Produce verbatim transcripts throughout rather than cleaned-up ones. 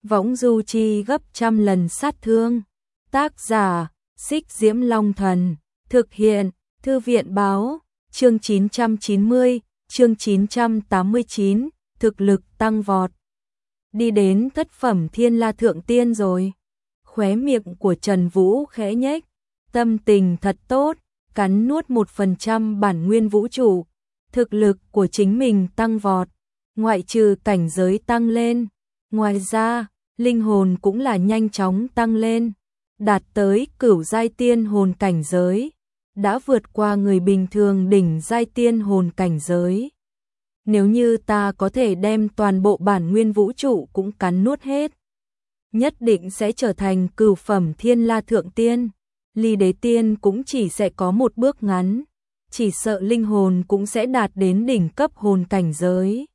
võng du chi gấp trăm lần sát thương. Tác giả, Xích Diễm Long Thần, thực hiện, Thư viện báo, chương chín trăm chín mươi, chương chín trăm tám mươi chín, thực lực tăng vọt. Đi đến thất phẩm Thiên La Thượng Tiên rồi. Khóe miệng của Trần Vũ khẽ nhếch, tâm tình thật tốt, cắn nuốt một phần trăm bản nguyên vũ trụ. Thực lực của chính mình tăng vọt, ngoại trừ cảnh giới tăng lên. Ngoài ra, linh hồn cũng là nhanh chóng tăng lên, đạt tới cửu giai tiên hồn cảnh giới, đã vượt qua người bình thường đỉnh giai tiên hồn cảnh giới. Nếu như ta có thể đem toàn bộ bản nguyên vũ trụ cũng cắn nuốt hết, nhất định sẽ trở thành cửu phẩm Thiên La Thượng Tiên. Ly Đế Tiên cũng chỉ sẽ có một bước ngắn, chỉ sợ linh hồn cũng sẽ đạt đến đỉnh cấp hồn cảnh giới.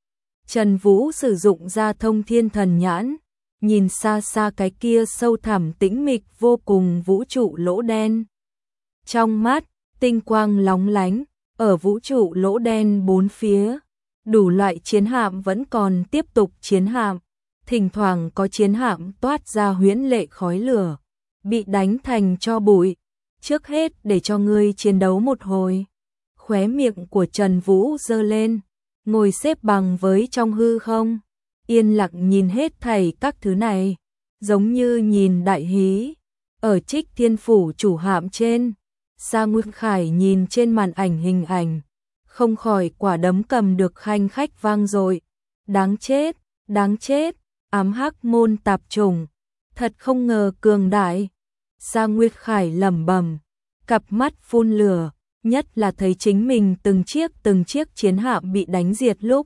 Trần Vũ sử dụng ra Thông Thiên Thần Nhãn, nhìn xa xa cái kia sâu thẳm tĩnh mịch vô cùng vũ trụ lỗ đen. Trong mắt, tinh quang lóng lánh, ở vũ trụ lỗ đen bốn phía, đủ loại chiến hạm vẫn còn tiếp tục chiến hạm, thỉnh thoảng có chiến hạm toát ra huyễn lệ khói lửa, bị đánh thành tro bụi. Trước hết để cho ngươi chiến đấu một hồi. Khóe miệng của Trần Vũ giơ lên, ngồi xếp bằng với trong hư không, yên lặng nhìn hết thảy các thứ này, giống như nhìn đại hí. Ở Trích Thiên Phủ chủ hạm trên, Sa Nguyên Khải nhìn trên màn ảnh hình ảnh, không khỏi quả đấm cầm được khanh khách vang dội. Đáng chết, đáng chết, ám hắc môn tạp chủng, thật không ngờ cường đại. Sa Nguyên Khải lẩm bẩm, cặp mắt phun lửa, nhất là thấy chính mình từng chiếc từng chiếc chiến hạm bị đánh diệt lúc,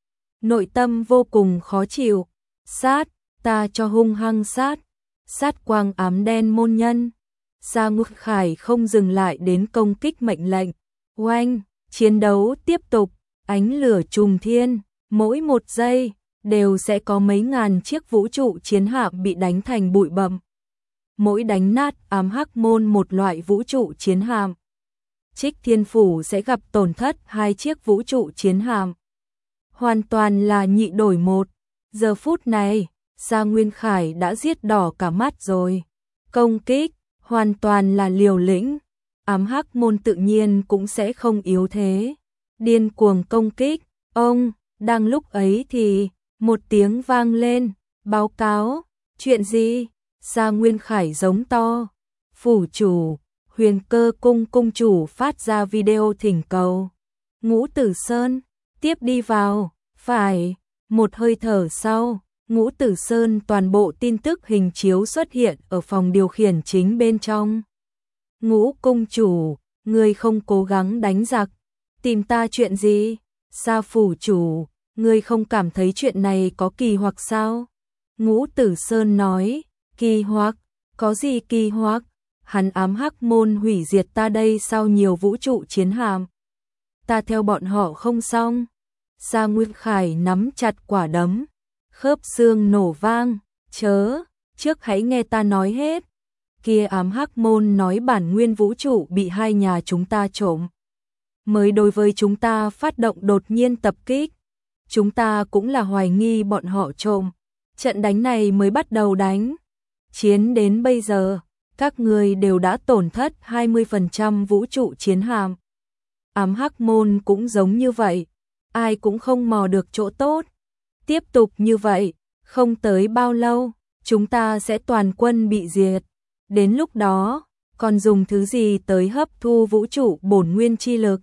nội tâm vô cùng khó chịu. Sát, ta cho hung hăng sát, sát quang ám đen môn nhân. Sa Nguyên Khải không dừng lại đến công kích mệnh lệnh. Oanh, chiến đấu tiếp tục, ánh lửa trùng thiên, mỗi một giây đều sẽ có mấy ngàn chiếc vũ trụ chiến hạm bị đánh thành bụi bặm. Mỗi đánh nát ám hắc môn một loại vũ trụ chiến hạm, Trích Thiên Phủ sẽ gặp tổn thất hai chiếc vũ trụ chiến hạm. Hoàn toàn là nhị đổi một. Giờ phút này, Sa Nguyên Khải đã giết đỏ cả mắt rồi. Công kích, hoàn toàn là liều lĩnh. Ám hắc môn tự nhiên cũng sẽ không yếu thế. Điên cuồng công kích. Ông, đang lúc ấy thì, một tiếng vang lên. Báo cáo, chuyện gì? Sa Nguyên Khải giống to. Phủ chủ, Huyền Cơ cung cung chủ phát ra video thỉnh cầu. Ngũ Tử Sơn, tiếp đi vào. Phải, một hơi thở sau, Ngũ Tử Sơn toàn bộ tin tức hình chiếu xuất hiện ở phòng điều khiển chính bên trong. Ngũ cung chủ, ngươi không cố gắng đánh giặc, tìm ta chuyện gì? Sa phủ chủ, ngươi không cảm thấy chuyện này có kỳ hoặc sao? Ngũ Tử Sơn nói, kỳ hoặc, có gì kỳ hoặc? Hắn ám hắc môn hủy diệt ta đây sau nhiều vũ trụ chiến hạm, ta theo bọn họ không xong. Sa Nguyên Khải nắm chặt quả đấm, khớp xương nổ vang. Chớ, trước hãy nghe ta nói hết. Kia ám hắc môn nói bản nguyên vũ trụ bị hai nhà chúng ta trộm, mới đối với chúng ta phát động đột nhiên tập kích. Chúng ta cũng là hoài nghi bọn họ trộm, trận đánh này mới bắt đầu đánh. Chiến đến bây giờ, các người đều đã tổn thất hai mươi phần trăm vũ trụ chiến hạm. Ám hắc môn cũng giống như vậy, ai cũng không mò được chỗ tốt. Tiếp tục như vậy, không tới bao lâu, chúng ta sẽ toàn quân bị diệt. Đến lúc đó, còn dùng thứ gì tới hấp thu vũ trụ bổn nguyên chi lực?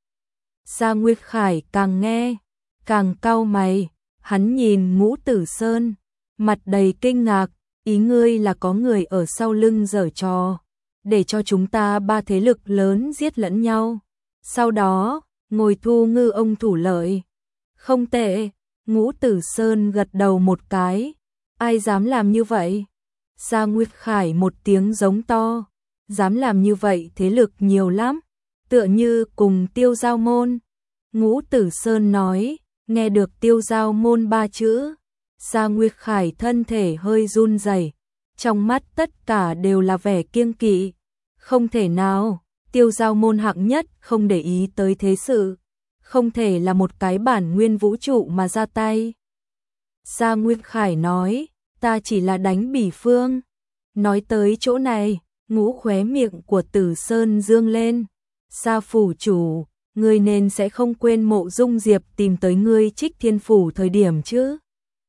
Sa Nguyên Khải càng nghe, càng cau mày, hắn nhìn Ngũ Tử Sơn, mặt đầy kinh ngạc. Ý ngươi là có người ở sau lưng giở trò, để cho chúng ta ba thế lực lớn giết lẫn nhau, sau đó ngồi thu ngư ông thủ lợi. Không tệ, Ngũ Tử Sơn gật đầu một cái. Ai dám làm như vậy? Sa Nguyên Khải một tiếng giống to. Dám làm như vậy thế lực nhiều lắm, tựa như cùng Tiêu Giao môn. Ngũ Tử Sơn nói, nghe được Tiêu Giao môn ba chữ, Sa Nguyên Khải thân thể hơi run rẩy, trong mắt tất cả đều là vẻ kiêng kỵ. Không thể nào, Tiêu Giao môn hạng nhất không để ý tới thế sự, không thể là một cái bản nguyên vũ trụ mà ra tay. Sa Nguyên Khải nói, ta chỉ là đánh bỉ phương. Nói tới chỗ này, Ngũ khóe miệng của Tử Sơn dương lên. Sa phủ chủ, ngươi nên sẽ không quên Mộ Dung Diệp tìm tới ngươi Trích Thiên phủ thời điểm chứ?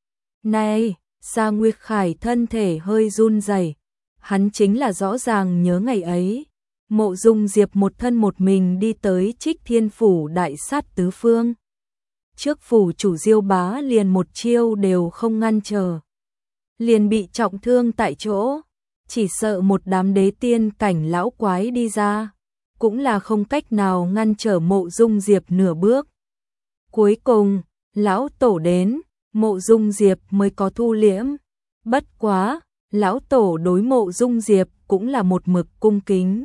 Này, Sa Nguyệt Khải thân thể hơi run rẩy. Hắn chính là rõ ràng nhớ ngày ấy, Mộ Dung Diệp một thân một mình đi tới Trích Thiên phủ đại sát tứ phương. Trước phủ chủ Diêu Bá liền một chiêu đều không ngăn trở, liền bị trọng thương tại chỗ, chỉ sợ một đám đế tiên cảnh lão quái đi ra, cũng là không cách nào ngăn trở Mộ Dung Diệp nửa bước. Cuối cùng, lão tổ đến, Mộ Dung Diệp mới có thu liễm. Bất quá, lão tổ đối Mộ Dung Diệp cũng là một mực cung kính,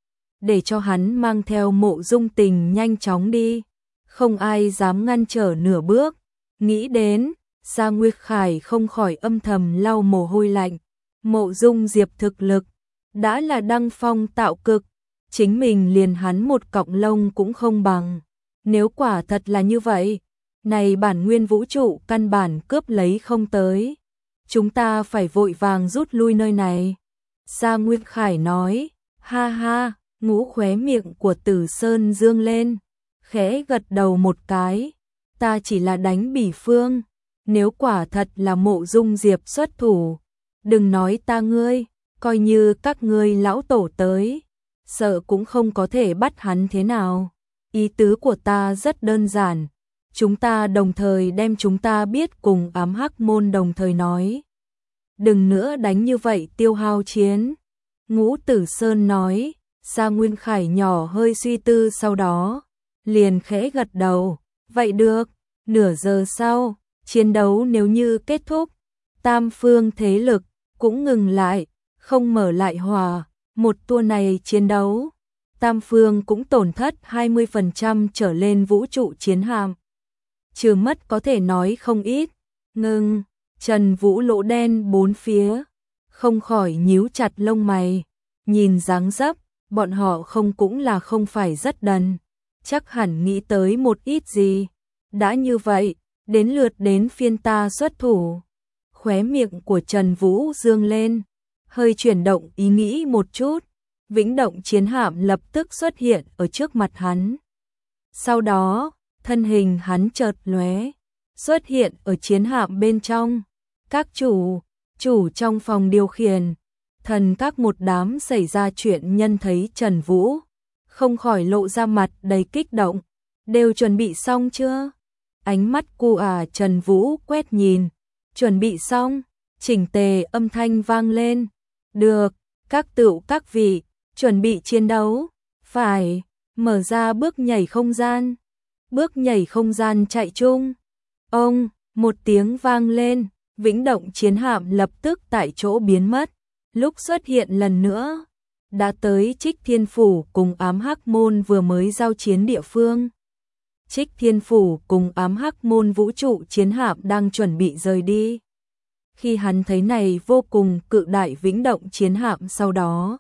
để cho hắn mang theo Mộ Dung Tình nhanh chóng đi, không ai dám ngăn trở nửa bước. Nghĩ đến, Sa Nguyệt Khải không khỏi âm thầm lau mồ hôi lạnh. Mộ Dung Diệp thực lực đã là đăng phong tạo cực, chính mình liền hắn một cọng lông cũng không bằng. Nếu quả thật là như vậy, này bản nguyên vũ trụ căn bản cướp lấy không tới, chúng ta phải vội vàng rút lui nơi này. Sa Nguyệt Khải nói, ha ha. Ngũ khóe miệng của Tử Sơn dương lên, khẽ gật đầu một cái. Ta chỉ là đánh bỉ phương, nếu quả thật là Mộ Dung Diệp xuất thủ, đừng nói ta ngươi, coi như các ngươi lão tổ tới, sợ cũng không có thể bắt hắn thế nào. Ý tứ của ta rất đơn giản, chúng ta đồng thời đem chúng ta biết cùng ám hắc môn đồng thời nói. Đừng nữa đánh như vậy tiêu hao chiến. Ngũ Tử Sơn nói. Sa Nguyên Khải nhỏ hơi suy tư sau đó, liền khẽ gật đầu, vậy được. Nửa giờ sau, chiến đấu nếu như kết thúc, tam phương thế lực cũng ngừng lại, không mở lại hòa. Một tour này chiến đấu, tam phương cũng tổn thất hai mươi phần trăm trở lên vũ trụ chiến hạm, trừ mất có thể nói không ít. Ngưng, Trần Vũ lỗ đen bốn phía, không khỏi nhíu chặt lông mày, nhìn dáng dấp bọn họ không cũng là không phải rất đần, chắc hẳn nghĩ tới một ít gì. Đã như vậy, đến lượt đến phiên ta xuất thủ. Khóe miệng của Trần Vũ dương lên, hơi chuyển động ý nghĩ một chút, Vĩnh Động chiến hạm lập tức xuất hiện ở trước mặt hắn. Sau đó, thân hình hắn chợt lóe, xuất hiện ở chiến hạm bên trong. Các chủ, chủ trong phòng điều khiển, thần các một đám xảy ra chuyện nhân thấy Trần Vũ, không khỏi lộ ra mặt đầy kích động. Đều chuẩn bị xong chưa? Ánh mắt cu à Trần Vũ quét nhìn. Chuẩn bị xong, chỉnh tề âm thanh vang lên. Được, các tựu các vị, chuẩn bị chiến đấu. Phải, mở ra bước nhảy không gian. Bước nhảy không gian chạy chung. Ông, một tiếng vang lên, Vĩnh Động chiến hạm lập tức tại chỗ biến mất. Lúc xuất hiện lần nữa, đã tới Trích Thiên phủ cùng ám hắc môn vừa mới giao chiến địa phương. Trích Thiên phủ cùng ám hắc môn vũ trụ chiến hạm đang chuẩn bị rời đi. Khi hắn thấy này vô cùng cự đại Vĩnh Động chiến hạm, sau đó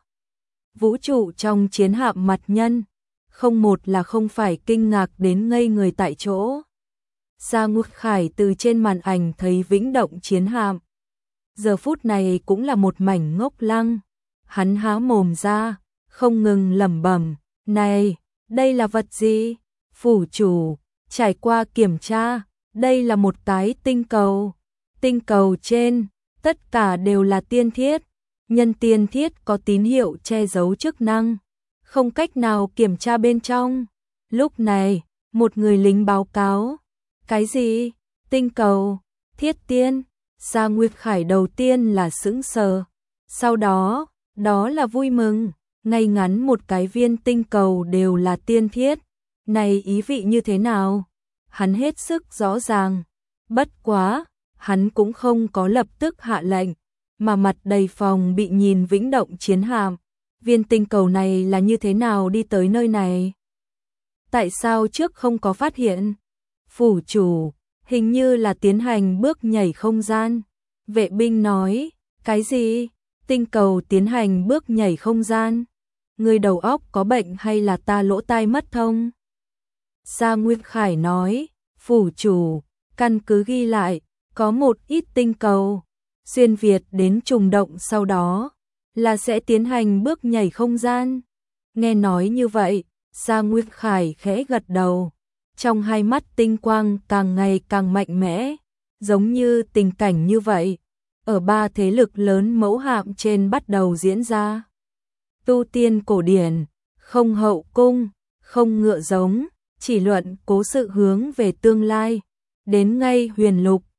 vũ trụ trong chiến hạm mặt nhân, không một là không phải kinh ngạc đến ngây người tại chỗ. Sa Ngút Khải từ trên màn ảnh thấy Vĩnh Động chiến hạm, giờ phút này cũng là một mảnh ngốc lăng. Hắn há mồm ra, không ngừng lẩm bẩm, này, đây là vật gì? Phủ chủ, trải qua kiểm tra, đây là một cái tinh cầu. Tinh cầu trên, tất cả đều là tiên thiết. Nhân tiên thiết có tín hiệu che giấu chức năng, không cách nào kiểm tra bên trong. Lúc này, một người lính báo cáo, cái gì? Tinh cầu, thiết tiên. Sa Nguyệt Khải đầu tiên là sững sờ, sau đó, đó là vui mừng, ngay ngắn một cái viên tinh cầu đều là tiên thiết, này ý vị như thế nào? Hắn hết sức rõ ràng, bất quá, hắn cũng không có lập tức hạ lệnh, mà mặt đầy phòng bị nhìn Vĩnh Động chiến hạm, viên tinh cầu này là như thế nào đi tới nơi này? Tại sao trước không có phát hiện? Phủ chủ, hình như là tiến hành bước nhảy không gian. Vệ binh nói, cái gì? Tinh cầu tiến hành bước nhảy không gian? Người đầu óc có bệnh hay là ta lỗ tai mất thông? Sa Nguyên Khải nói, phủ chủ, căn cứ ghi lại, có một ít tinh cầu xuyên Việt đến trùng động sau đó là sẽ tiến hành bước nhảy không gian. Nghe nói như vậy, Giang Nguyệt Khải khẽ gật đầu, trong hai mắt tinh quang càng ngày càng mạnh mẽ, giống như tình cảnh như vậy, ở ba thế lực lớn mẫu hạm trên bắt đầu diễn ra. Tu tiên cổ điển, không hậu cung, không ngựa giống, chỉ luận cố sự hướng về tương lai, đến ngay huyền lục,